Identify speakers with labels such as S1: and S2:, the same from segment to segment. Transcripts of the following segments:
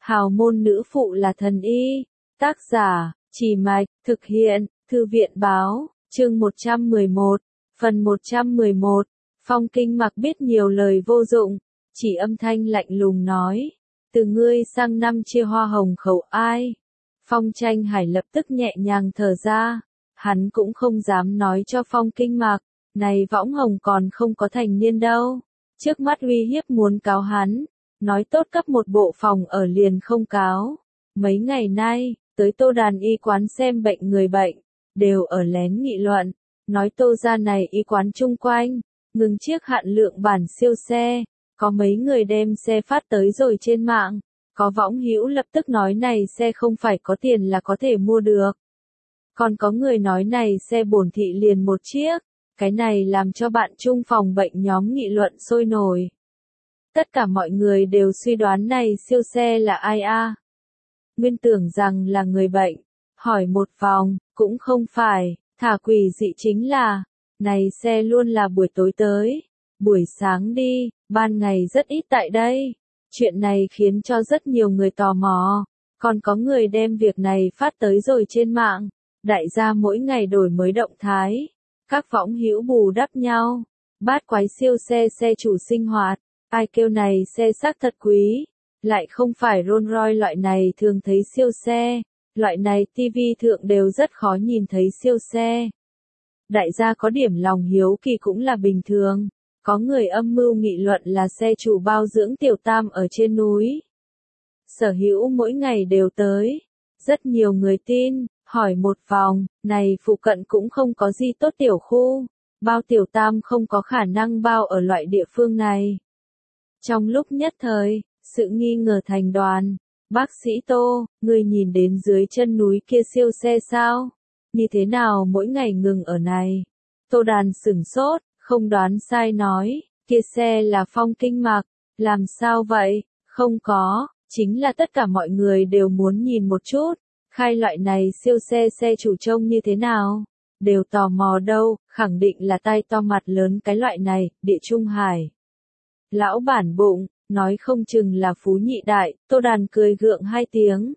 S1: Hào môn nữ phụ là thần y. Tác giả, Chỉ Mạch, thực hiện, Thư viện báo, chương 111, phần 111. Phong Kinh Mặc biết nhiều lời vô dụng, chỉ âm thanh lạnh lùng nói, từ ngươi sang năm chia hoa hồng khẩu ai. Phong Tranh Hải lập tức nhẹ nhàng thở ra, hắn cũng không dám nói cho Phong Kinh Mặc, này Võng Hồng còn không có thành niên đâu, trước mắt uy hiếp muốn cáo hắn, nói tốt cấp một bộ phòng ở liền không cáo. Mấy ngày nay, tới Tô Đàn y quán xem bệnh người bệnh, đều ở lén nghị luận, nói Tô gia này y quán chung quanh, ngừng chiếc hạn lượng bản siêu xe, có mấy người đem xe phát tới rồi trên mạng, có võng hữu lập tức nói này xe không phải có tiền là có thể mua được. Còn có người nói này xe bổn thị liền một chiếc, cái này làm cho bạn chung phòng bệnh nhóm nghị luận sôi nổi. Tất cả mọi người đều suy đoán này siêu xe là ai a? Nguyên tưởng rằng là người bệnh, hỏi một vòng, cũng không phải, thả quỷ dị chính là, này xe luôn là buổi tối tới, buổi sáng đi, ban ngày rất ít tại đây. Chuyện này khiến cho rất nhiều người tò mò, còn có người đem việc này phát tới rồi trên mạng, đại gia mỗi ngày đổi mới động thái, các võng hữu bù đắp nhau, bát quái siêu xe xe chủ sinh hoạt, ai kêu này xe xác thật quý, lại không phải Rolls Royce loại này thường thấy siêu xe, loại này TV thượng đều rất khó nhìn thấy siêu xe. Đại gia có điểm lòng hiếu kỳ cũng là bình thường. Có người âm mưu nghị luận là xe chủ bao dưỡng tiểu tam ở trên núi. Sở hữu mỗi ngày đều tới. Rất nhiều người tin, hỏi một vòng, này phụ cận cũng không có gì tốt tiểu khu. Bao tiểu tam không có khả năng bao ở loại địa phương này. Trong lúc nhất thời, sự nghi ngờ thành đoàn. Bác sĩ Tô, người nhìn đến dưới chân núi kia siêu xe sao? Như thế nào mỗi ngày ngừng ở này? Tô Đàn sửng sốt. Không đoán sai nói, kia xe là Phong Kinh Mặc, làm sao vậy, không có, chính là tất cả mọi người đều muốn nhìn một chút, khai loại này siêu xe xe chủ trông như thế nào, đều tò mò đâu, khẳng định là tay to mặt lớn cái loại này, địa trung hải. Lão bản bụng, nói không chừng là phú nhị đại, Tô Đàn cười gượng hai tiếng.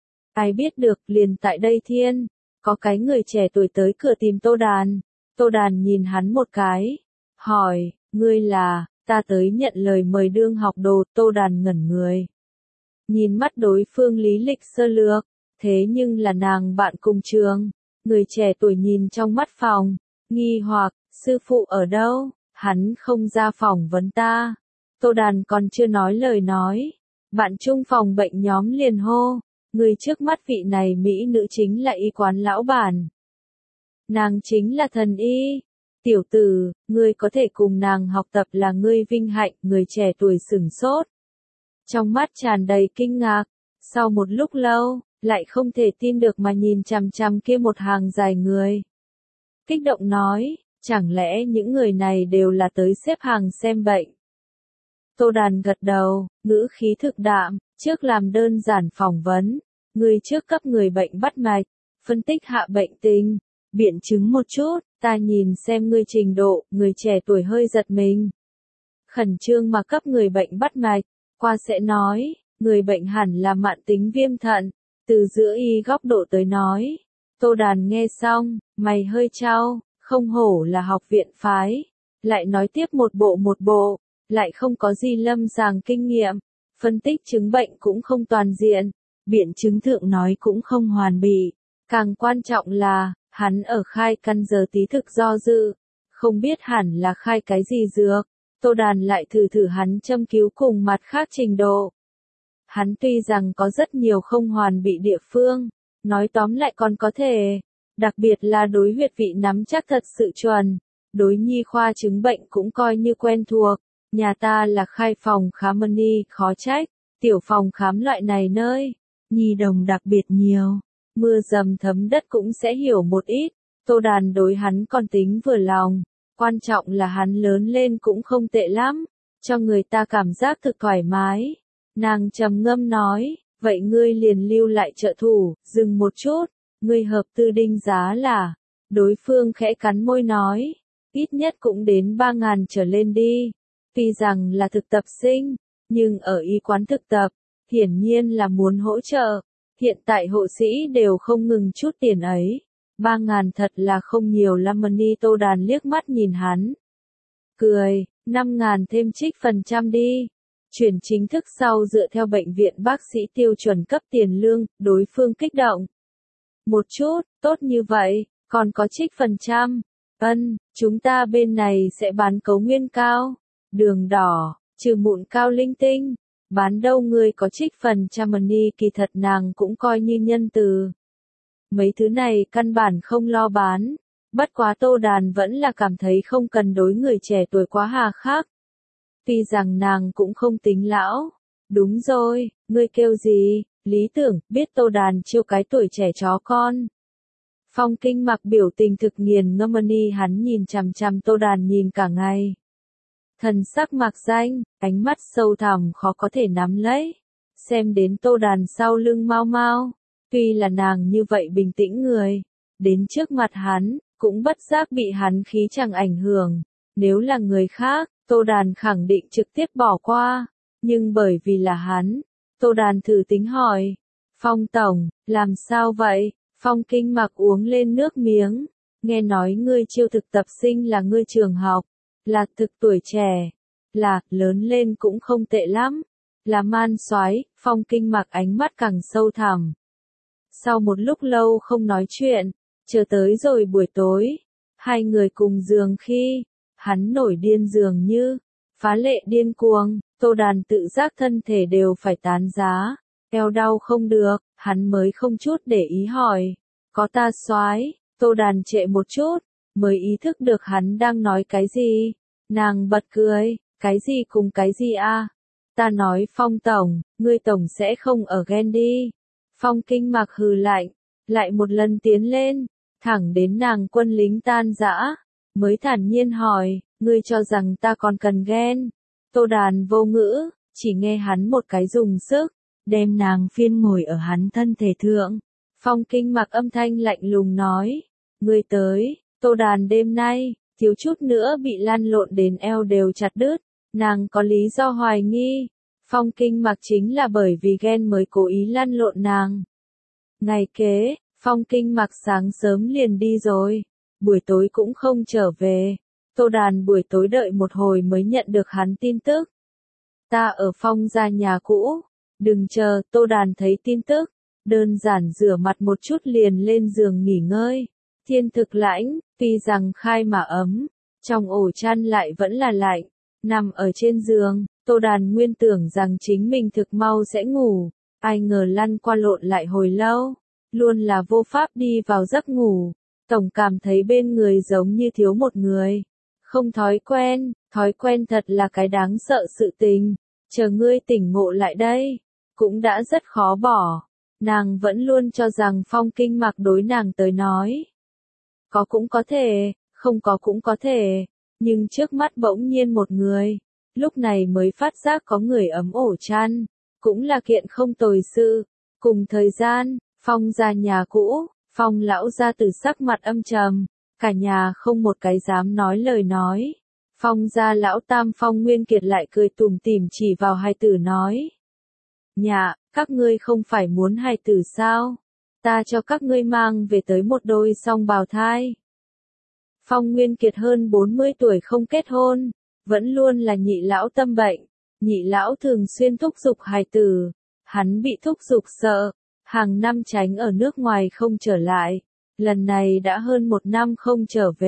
S1: Ai biết được, liền tại đây thiên, có cái người trẻ tuổi tới cửa tìm Tô Đàn. Tô Đàn nhìn hắn một cái, hỏi, ngươi là, ta tới nhận lời mời đương học đồ. Tô Đàn ngẩn người. Nhìn mắt đối phương lý lịch sơ lược, thế nhưng là nàng bạn cùng trường. Người trẻ tuổi nhìn trong mắt phòng, nghi hoặc, sư phụ ở đâu, hắn không ra phòng vấn ta. Tô Đàn còn chưa nói lời nói, bạn chung phòng bệnh nhóm liền hô, người trước mắt vị này mỹ nữ chính là y quán lão bản. Nàng chính là thần y. Tiểu tử, ngươi có thể cùng nàng học tập là ngươi vinh hạnh. Người trẻ tuổi sửng sốt. Trong mắt tràn đầy kinh ngạc. Sau một lúc lâu, lại không thể tin được mà nhìn chằm chằm kia một hàng dài người. Kích động nói, chẳng lẽ những người này đều là tới xếp hàng xem bệnh. Tô Đàn gật đầu, ngữ khí thực đạm, trước làm đơn giản phỏng vấn. Ngươi trước cấp người bệnh bắt mạch, phân tích hạ bệnh tình. Biện chứng một chút, ta nhìn xem ngươi trình độ. Người trẻ tuổi hơi giật mình. Khẩn trương mà cấp người bệnh bắt mạch, qua sẽ nói, người bệnh hẳn là mãn tính viêm thận, từ giữa y góc độ tới nói. Tô Đàn nghe xong, mày hơi chau, không hổ là học viện phái, lại nói tiếp một bộ, lại không có gì lâm sàng kinh nghiệm, phân tích chứng bệnh cũng không toàn diện, biện chứng thượng nói cũng không hoàn bị, càng quan trọng là, hắn ở khai căn giờ tí thực do dự, không biết hẳn là khai cái gì dược. Tô Đàn lại thử hắn châm cứu cùng mặt khác trình độ. Hắn tuy rằng có rất nhiều không hoàn bị địa phương, nói tóm lại còn có thể, đặc biệt là đối huyệt vị nắm chắc thật sự chuẩn, đối nhi khoa chứng bệnh cũng coi như quen thuộc. Nhà ta là khai phòng khám y, khó trách, tiểu phòng khám loại này nơi, nhi đồng đặc biệt nhiều. Mưa dầm thấm đất cũng sẽ hiểu một ít. Tô Đàn đối hắn còn tính vừa lòng. Quan trọng là hắn lớn lên cũng không tệ lắm, cho người ta cảm giác thực thoải mái. Nàng trầm ngâm nói, vậy ngươi liền lưu lại trợ thủ. Dừng một chút, ngươi hợp tư đinh giá là. Đối phương khẽ cắn môi nói, ít nhất cũng đến 3.000 trở lên đi. Tuy rằng là thực tập sinh, nhưng ở y quán thực tập, hiển nhiên là muốn hỗ trợ. Hiện tại hộ sĩ đều không ngừng chút tiền ấy. 3.000 thật là không nhiều lắm. Tô Đàn liếc mắt nhìn hắn. Cười, 5.000 thêm trích phần trăm đi. Chuyển chính thức sau dựa theo bệnh viện bác sĩ tiêu chuẩn cấp tiền lương, đối phương kích động. Một chút, tốt như vậy, còn có trích phần trăm. Chúng ta bên này sẽ bán cấu nguyên cao, đường đỏ, trừ mụn cao linh tinh. Bán đâu người có trích phần trăm. Kỳ thật nàng cũng coi như nhân từ. Mấy thứ này căn bản không lo bán. Bất quá Tô Đàn vẫn là cảm thấy không cần đối người trẻ tuổi quá hà khắc. Tuy rằng nàng cũng không tính lão. Đúng rồi, ngươi kêu gì? Lý Tưởng, biết Tô Đàn chiêu cái tuổi trẻ chó con. Phong Kinh Mặc biểu tình thực nghiền ngâm. Hắn nhìn chằm chằm Tô Đàn nhìn cả ngày. Thần sắc mạc danh, ánh mắt sâu thẳm khó có thể nắm lấy. Xem đến Tô Đàn sau lưng mau mau. Tuy là nàng như vậy bình tĩnh người. Đến trước mặt hắn, cũng bất giác bị hắn khí chẳng ảnh hưởng. Nếu là người khác, Tô Đàn khẳng định trực tiếp bỏ qua. Nhưng bởi vì là hắn, Tô Đàn thử tính hỏi. Phong Tổng, làm sao vậy? Phong Kinh Mặc uống lên nước miếng. Nghe nói ngươi chiêu thực tập sinh là ngươi trường học. Là thực tuổi trẻ. Là, lớn lên cũng không tệ lắm. Là man soái. Phong Kinh Mặc ánh mắt càng sâu thẳm. Sau một lúc lâu không nói chuyện, chờ tới rồi buổi tối, hai người cùng giường khi, hắn nổi điên dường như, phá lệ điên cuồng, Tô Đàn tự giác thân thể đều phải tán giá, eo đau không được, hắn mới không chút để ý hỏi, có ta soái? Tô Đàn trệ một chút, mới ý thức được hắn đang nói cái gì, nàng bật cười, cái gì cùng cái gì a? Ta nói Phong Tổng, ngươi Tổng sẽ không ở ghen đi. Phong Kinh Mặc hừ lạnh, lại một lần tiến lên, thẳng đến nàng quân lính tan rã, mới thản nhiên hỏi, ngươi cho rằng ta còn cần ghen. Tô Đàn vô ngữ, chỉ nghe hắn một cái dùng sức, đem nàng phiên ngồi ở hắn thân thể thượng. Phong Kinh Mặc âm thanh lạnh lùng nói, ngươi tới, Tô Đàn đêm nay, thiếu chút nữa bị lăn lộn đến eo đều chặt đứt, nàng có lý do hoài nghi. Phong Kinh Mặc chính là bởi vì ghen mới cố ý lăn lộn nàng. Ngày kế, Phong Kinh Mặc sáng sớm liền đi rồi, buổi tối cũng không trở về. Tô Đàn buổi tối đợi một hồi mới nhận được hắn tin tức. Ta ở Phong gia nhà cũ, đừng chờ. Tô Đàn thấy tin tức, đơn giản rửa mặt một chút liền lên giường nghỉ ngơi. Thiên thực lãnh, tuy rằng khai mà ấm, trong ổ chăn lại vẫn là lạnh, nằm ở trên giường. Tô Đàn nguyên tưởng rằng chính mình thực mau sẽ ngủ, ai ngờ lăn qua lộn lại hồi lâu, luôn là vô pháp đi vào giấc ngủ, tổng cảm thấy bên người giống như thiếu một người, không thói quen thật là cái đáng sợ sự tình, chờ ngươi tỉnh ngộ lại đây, cũng đã rất khó bỏ, nàng vẫn luôn cho rằng Phong Kinh Mặc đối nàng tới nói, có cũng có thể, không có cũng có thể, nhưng trước mắt bỗng nhiên một người. Lúc này mới phát giác có người ấm ổ chăn, cũng là kiện không tồi sự. Cùng thời gian, Phong ra nhà cũ, Phong lão ra từ sắc mặt âm trầm, cả nhà không một cái dám nói lời nói. Phong ra lão tam Phong Nguyên Kiệt lại cười tủm tỉm chỉ vào hai tử nói. Nhà, các ngươi không phải muốn hai tử sao? Ta cho các ngươi mang về tới một đôi song bào thai. Phong Nguyên Kiệt hơn 40 tuổi không kết hôn. Vẫn luôn là nhị lão tâm bệnh, nhị lão thường xuyên thúc giục hài tử, hắn bị thúc giục sợ, hàng năm tránh ở nước ngoài không trở lại, lần này đã hơn 1 năm không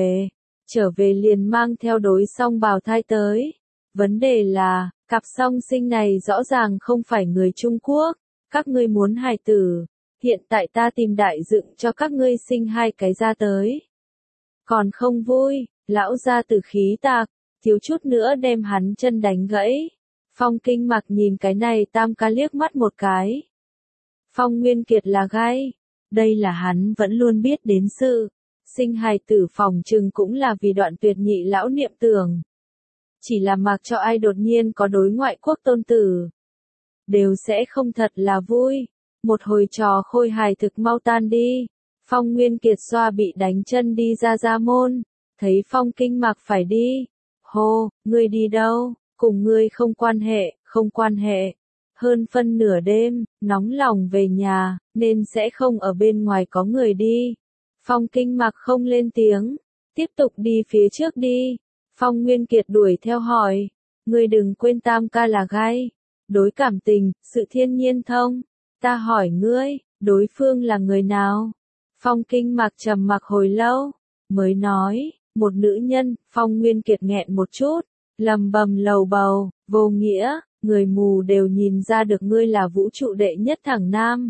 S1: trở về liền mang theo đối song bào thai tới. Vấn đề là, cặp song sinh này rõ ràng không phải người Trung Quốc, các ngươi muốn hài tử, hiện tại ta tìm đại dựng cho các ngươi sinh 2 cái ra tới. Còn không vui, lão ra tử khí tạc. Thiếu chút nữa đem hắn chân đánh gãy. Phong Kinh Mặc nhìn cái này tam ca liếc mắt một cái. Phong Nguyên Kiệt là gai. Đây là hắn vẫn luôn biết đến sự. Sinh hài tử phòng trừng cũng là vì đoạn tuyệt nhị lão niệm tưởng. Chỉ là mặc cho ai đột nhiên có đối ngoại quốc tôn tử. Đều sẽ không thật là vui. Một hồi trò khôi hài thực mau tan đi. Phong Nguyên Kiệt xoa bị đánh chân đi ra môn. Thấy Phong Kinh Mặc phải đi. Hô, ngươi đi đâu? Cùng ngươi không quan hệ. hơn phân nửa đêm, nóng lòng về nhà, nên sẽ không ở bên ngoài có người đi. Phong Kinh Mặc không lên tiếng, tiếp tục đi phía trước đi. Phong Nguyên Kiệt đuổi theo hỏi, ngươi đừng quên Tam ca là gai, đối cảm tình, sự thiên nhiên thông. Ta hỏi ngươi, đối phương là người nào? Phong Kinh Mặc trầm mặc hồi lâu, mới nói, một nữ nhân. Phong Nguyên Kiệt nghẹn một chút, lầm bầm lầu bầu, vô nghĩa, người mù đều nhìn ra được ngươi là vũ trụ đệ nhất thẳng nam.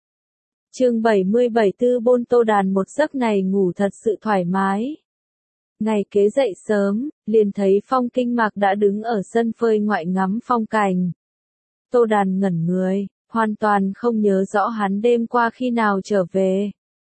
S1: Chương 77 Tư Bôn Tô Đàn một giấc này ngủ thật sự thoải mái. Ngày kế dậy sớm, liền thấy Phong Kinh Mặc đã đứng ở sân phơi ngoại ngắm phong cảnh. Tô Đàn ngẩn người, hoàn toàn không nhớ rõ hắn đêm qua khi nào trở về.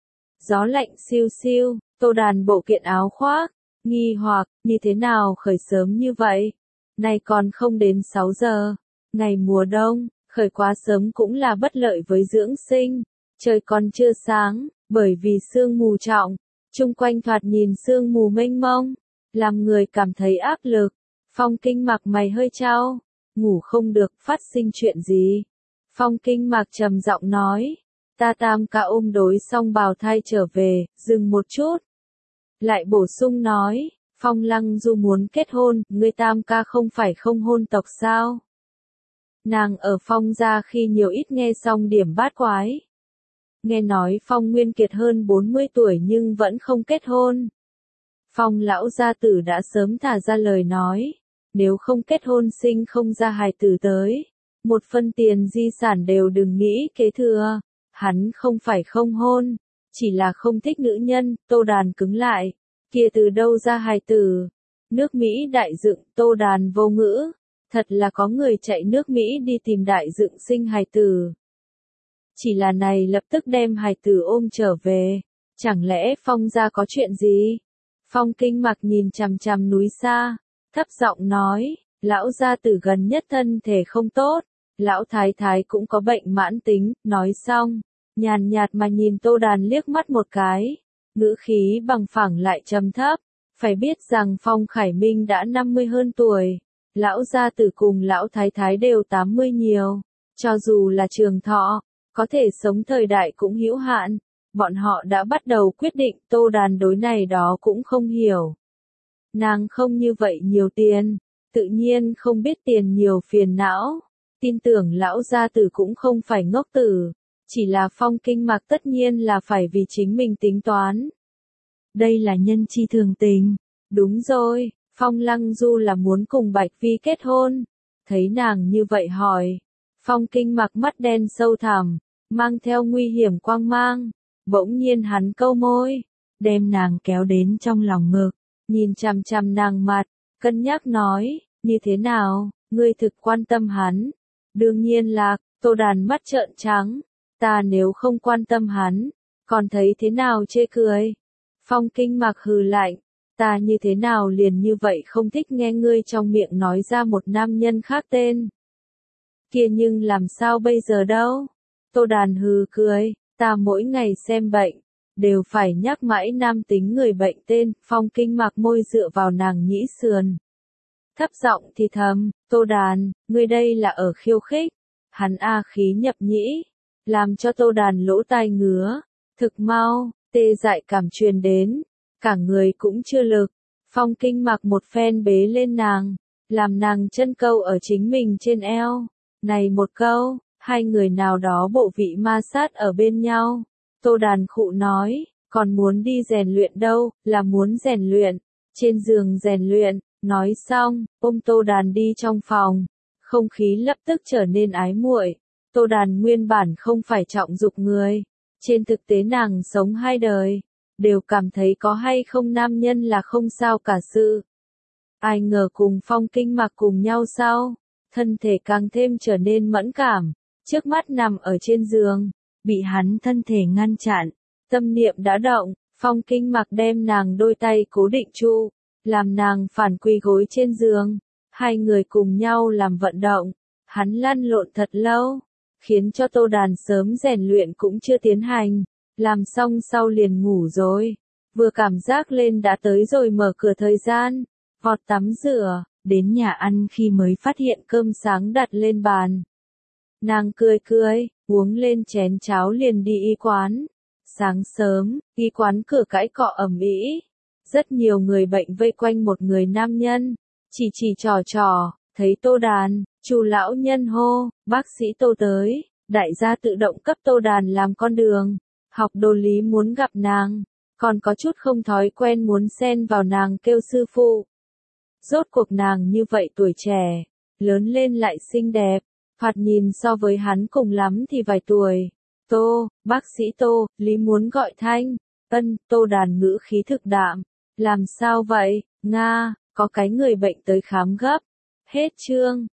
S1: Gió lạnh siêu siêu, Tô Đàn bộ kiện áo khoác, nghi hoặc, như thế nào khởi sớm như vậy? Nay còn không đến 6 giờ, ngày mùa đông, khởi quá sớm cũng là bất lợi với dưỡng sinh. Trời còn chưa sáng, bởi vì sương mù trọng, chung quanh thoạt nhìn sương mù mênh mông, làm người cảm thấy áp lực. Phong Kinh Mặc mày hơi chau, ngủ không được, phát sinh chuyện gì? Phong Kinh Mặc trầm giọng nói, ta Tam ca ôm đối xong bào thai trở về, dừng một chút. Lại bổ sung nói, Phong Lăng Du muốn kết hôn, ngươi Tam ca không phải không hôn tộc sao? Nàng ở Phong gia khi nhiều ít nghe xong điểm bát quái. Nghe nói Phong Nguyên Kiệt hơn 40 tuổi nhưng vẫn không kết hôn. Phong lão gia tử đã sớm thả ra lời nói, nếu không kết hôn sinh không ra hài tử tới, một phân tiền di sản đều đừng nghĩ kế thừa. Hắn không phải không hôn, chỉ là không thích nữ nhân. Tô Đàn cứng lại, kia từ đâu ra hài tử? Nước Mỹ đại dựng. Tô Đàn vô ngữ, thật là có người chạy nước Mỹ đi tìm đại dựng sinh hài tử. Chỉ là này lập tức đem hài tử ôm trở về, chẳng lẽ Phong gia có chuyện gì? Phong Kinh Mặc nhìn chằm chằm núi xa, thấp giọng nói, lão gia tử gần nhất thân thể không tốt, lão thái thái cũng có bệnh mãn tính. Nói xong, nhàn nhạt mà nhìn Tô Đàn liếc mắt một cái, ngữ khí bằng phẳng lại trầm thấp, phải biết rằng Phong Khải Minh đã 50 hơn tuổi, lão gia tử cùng lão thái thái đều 80 nhiều, cho dù là trường thọ, có thể sống thời đại cũng hữu hạn. Bọn họ đã bắt đầu quyết định. Tô Đàn đối này đó cũng không hiểu. Nàng không như vậy nhiều tiền, tự nhiên không biết tiền nhiều phiền não. Tin tưởng lão gia tử cũng không phải ngốc tử, chỉ là Phong Kinh Mặc tất nhiên là phải vì chính mình tính toán. Đây là nhân chi thường tình. Đúng rồi, Phong Lăng Du là muốn cùng Bạch Vi kết hôn. Thấy nàng như vậy hỏi, Phong Kinh Mặc mắt đen sâu thẳm, mang theo nguy hiểm quang mang. Bỗng nhiên hắn câu môi, đem nàng kéo đến trong lòng ngực, nhìn chằm chằm nàng mặt, cân nhắc nói, như thế nào, ngươi thực quan tâm hắn? Đương nhiên là. Tô Đàn mắt trợn trắng, ta nếu không quan tâm hắn, còn thấy thế nào chê cười? Phong Kinh Mặc hừ lạnh, ta như thế nào liền như vậy không thích nghe ngươi trong miệng nói ra một nam nhân khác tên. Kia nhưng làm sao bây giờ đâu? Tô Đàn hừ cười, ta mỗi ngày xem bệnh, đều phải nhắc mãi nam tính người bệnh tên. Phong Kinh Mặc môi dựa vào nàng nhĩ sườn, thấp giọng thì thầm, Tô Đàn, ngươi đây là ở khiêu khích. Hắn a khí nhập nhĩ, làm cho Tô Đàn lỗ tai ngứa, thực mau, tê dại cảm truyền đến, cả người cũng chưa lực. Phong Kinh Mặc một phen bế lên nàng, làm nàng chân câu ở chính mình trên eo. Này một câu, hai người nào đó bộ vị ma sát ở bên nhau. Tô Đàn khụ nói, còn muốn đi rèn luyện đâu, là muốn rèn luyện, trên giường rèn luyện. Nói xong, ôm Tô Đàn đi trong phòng, không khí lập tức trở nên ái muội. Tô Đàn nguyên bản không phải trọng dục người, trên thực tế nàng sống hai đời, đều cảm thấy có hay không nam nhân là không sao cả sự. Ai ngờ cùng Phong Kinh Mặc cùng nhau sau, thân thể càng thêm trở nên mẫn cảm, trước mắt nằm ở trên giường, bị hắn thân thể ngăn chặn, tâm niệm đã động. Phong Kinh Mặc đem nàng đôi tay cố định trụ, làm nàng phản quỳ gối trên giường, hai người cùng nhau làm vận động, hắn lăn lộn thật lâu, khiến cho Tô Đàn sớm rèn luyện cũng chưa tiến hành, làm xong sau liền ngủ rồi, vừa cảm giác lên đã tới rồi mở cửa thời gian, vọt tắm rửa, đến nhà ăn khi mới phát hiện cơm sáng đặt lên bàn. Nàng cười cười, uống lên chén cháo liền đi y quán. Sáng sớm, y quán cửa cãi cọ ầm ĩ. Rất nhiều người bệnh vây quanh một người nam nhân, chỉ trò trò, thấy Tô Đàn, Chu lão nhân hô, bác sĩ Tô tới, đại gia tự động cấp Tô Đàn làm con đường. Học đồ lý muốn gặp nàng, còn có chút không thói quen muốn xen vào nàng kêu sư phụ. Rốt cuộc nàng như vậy tuổi trẻ, lớn lên lại xinh đẹp, thoạt nhìn so với hắn cùng lắm thì vài tuổi. Tô, bác sĩ Tô, lý muốn gọi thanh. Tô Đàn ngữ khí thực đạm. Làm sao vậy, Nga, có cái người bệnh tới khám gấp. Hết chương.